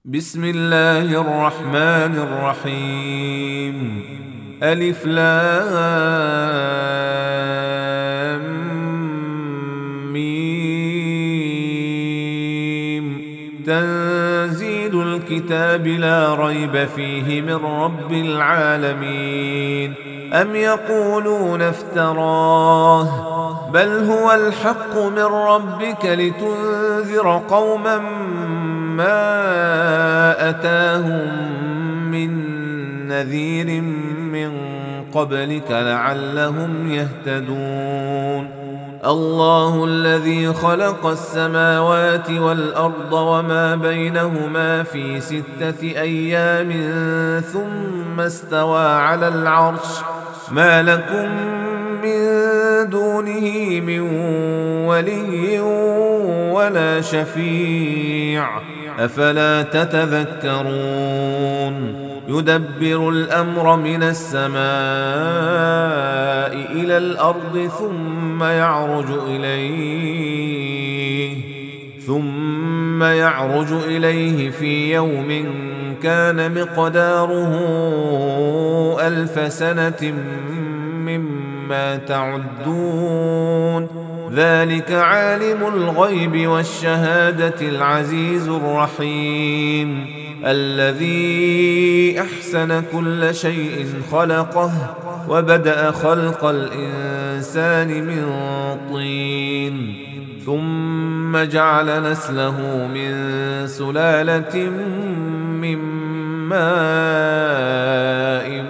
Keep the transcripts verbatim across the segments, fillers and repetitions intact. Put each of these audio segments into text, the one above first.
بسم الله الرحمن الرحيم. ألف لام ميم. تنزيل الكتاب لا ريب فيه من رب العالمين. أم يقولون افتراه بل هو الحق من ربك لتنذر قوما ما أتاهم من نذير من قبلك لعلهم يهتدون. الله الذي خلق السماوات والأرض وما بينهما في ستة أيام ثم استوى على العرش ما لكم من دونه من ولي ولا شفيع أفلا تتذكرون. يدبر الأمر من السماء إلى الأرض ثم يعرج إليه ثم يعرج إليه في يوم كان مقداره ألف سنة مما تعدون. ذلك عالم الغيب والشهادة العزيز الرحيم الذي أحسن كل شيء خلقه وبدأ خلق الإنسان من طين ثم جعل نسله من سلالة من ماء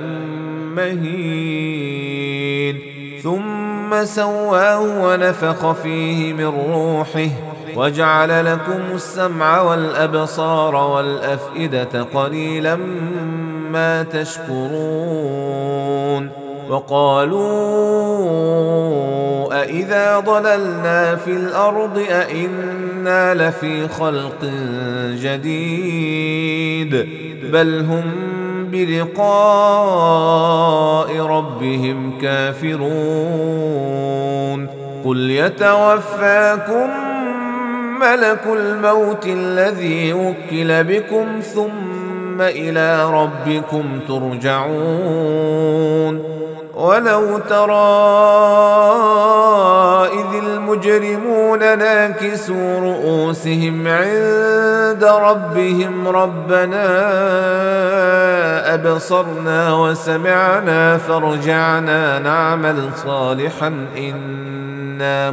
مهين ثم سواه ونفخ فيه من روحه وجعل لكم السمع والأبصار والأفئدة قليلا ما تشكرون. وقالوا أإذا ضللنا في الأرض أإنا لفي خلق جديد بل هم بلقاء ربهم كافرون. قل يتوفاكم ملك الموت الذي وكل بكم ثم إلى ربكم ترجعون. ولو ترى إذ المجرمون ناكسوا رؤوسهم عند ربهم ربنا أبصرنا وسمعنا فارجعنا نعمل صالحا إنا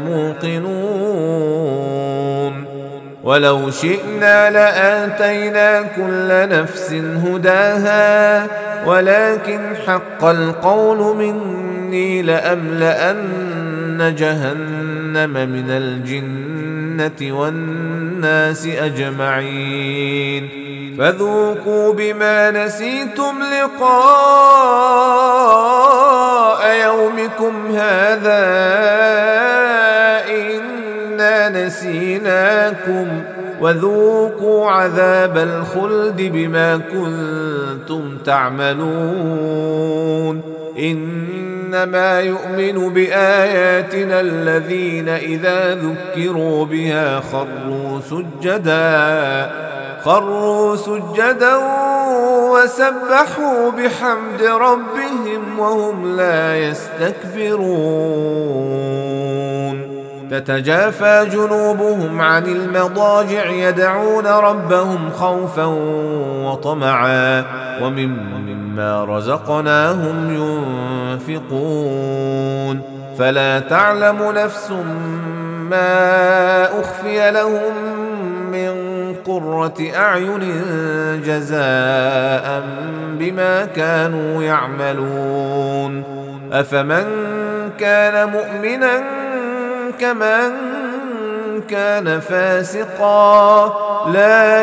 موقنون. ولو شئنا لآتينا كل نفس هداها ولكن حق القول مني لأملأن جهنم من الجنة والناس أجمعين. فذوقوا بما نسيتم لقاء يومكم هذا إنا نسيناكم وذوقوا عذاب الخلد بما كنتم تعملون. إنما يؤمن بآياتنا الذين إذا ذكروا بها خروا سجدا خروا سجدا وسبحوا بحمد ربهم وهم لا يستكبرون. تتجافى جنوبهم عن المضاجع يدعون ربهم خوفا وطمعا ومما رزقناهم ينفقون. فلا تعلم نفس ما أخفي لهم من قرة أعين جزاء بما كانوا يعملون. أفمن كان مؤمنا كمن كان فاسقا لا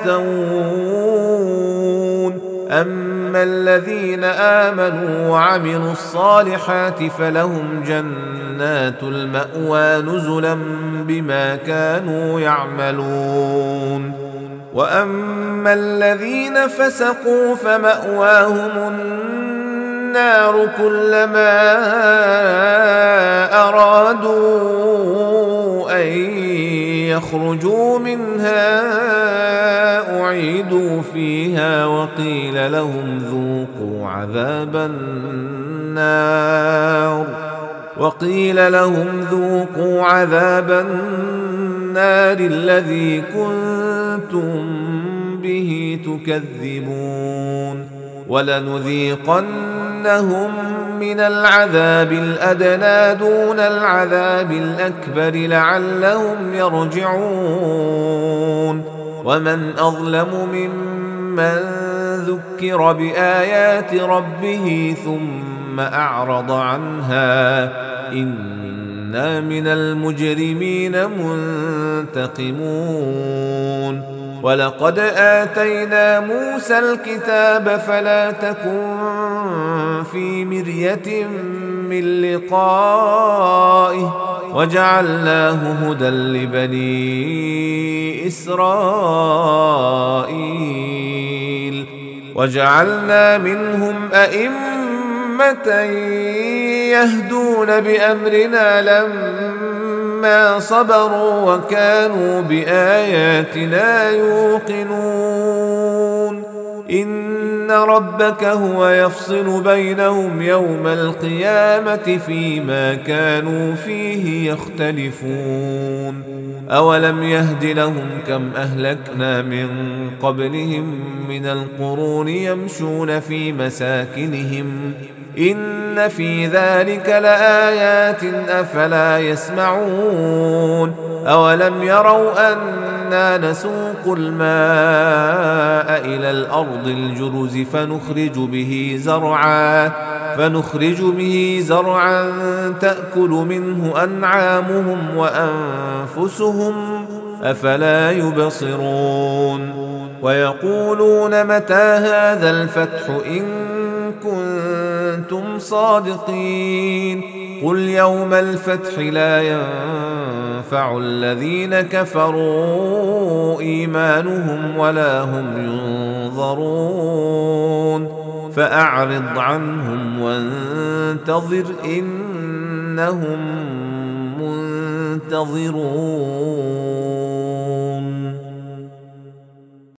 يستوون. أما الذين آمنوا وعملوا الصالحات فلهم جنات المأوى نزلا بما كانوا يعملون. وأما الذين فسقوا فمأواهم النار كلما أرادوا أن يخرجوا منها أعيدوا فيها وقيل لهم ذوقوا عذاب النار وقيل لهم ذوقوا عذاب النار الذي كنتم به تكذبون ولنذيقنهم من العذاب الأدنى دون العذاب الأكبر لعلهم يرجعون ومن أظلم ممن ذكر بآيات ربه ثم أعرض عنها إنا من المجرمين منتقمون ولقد آتينا موسى الكتاب فلا تكن في مرية من لقائه وجعلناه هدى لبني إسرائيل وجعلنا منهم أئمة يهدون بأمرنا لما صبروا وكانوا بآياتنا يوقنون إن ربك هو يفصل بينهم يوم القيامة فيما كانوا فيه يختلفون أولم يهد لهم كم أهلكنا من قبلهم من القرون يمشون في مساكنهم إن في ذلك لآيات أفلا يسمعون أولم يروا أنا نسوق الماء إلى الأرض الجرز فنخرج به زرعا فنخرج به زرعا تأكل منه أنعامهم وأنفسهم أفلا يبصرون ويقولون متى هذا الفتح إن كنتم صادقين قل يوم الفتح لا ينفع الذين كفروا إيمانهم ولا هم ينظرون فأعرض عنهم وانتظر إنهم منتظرون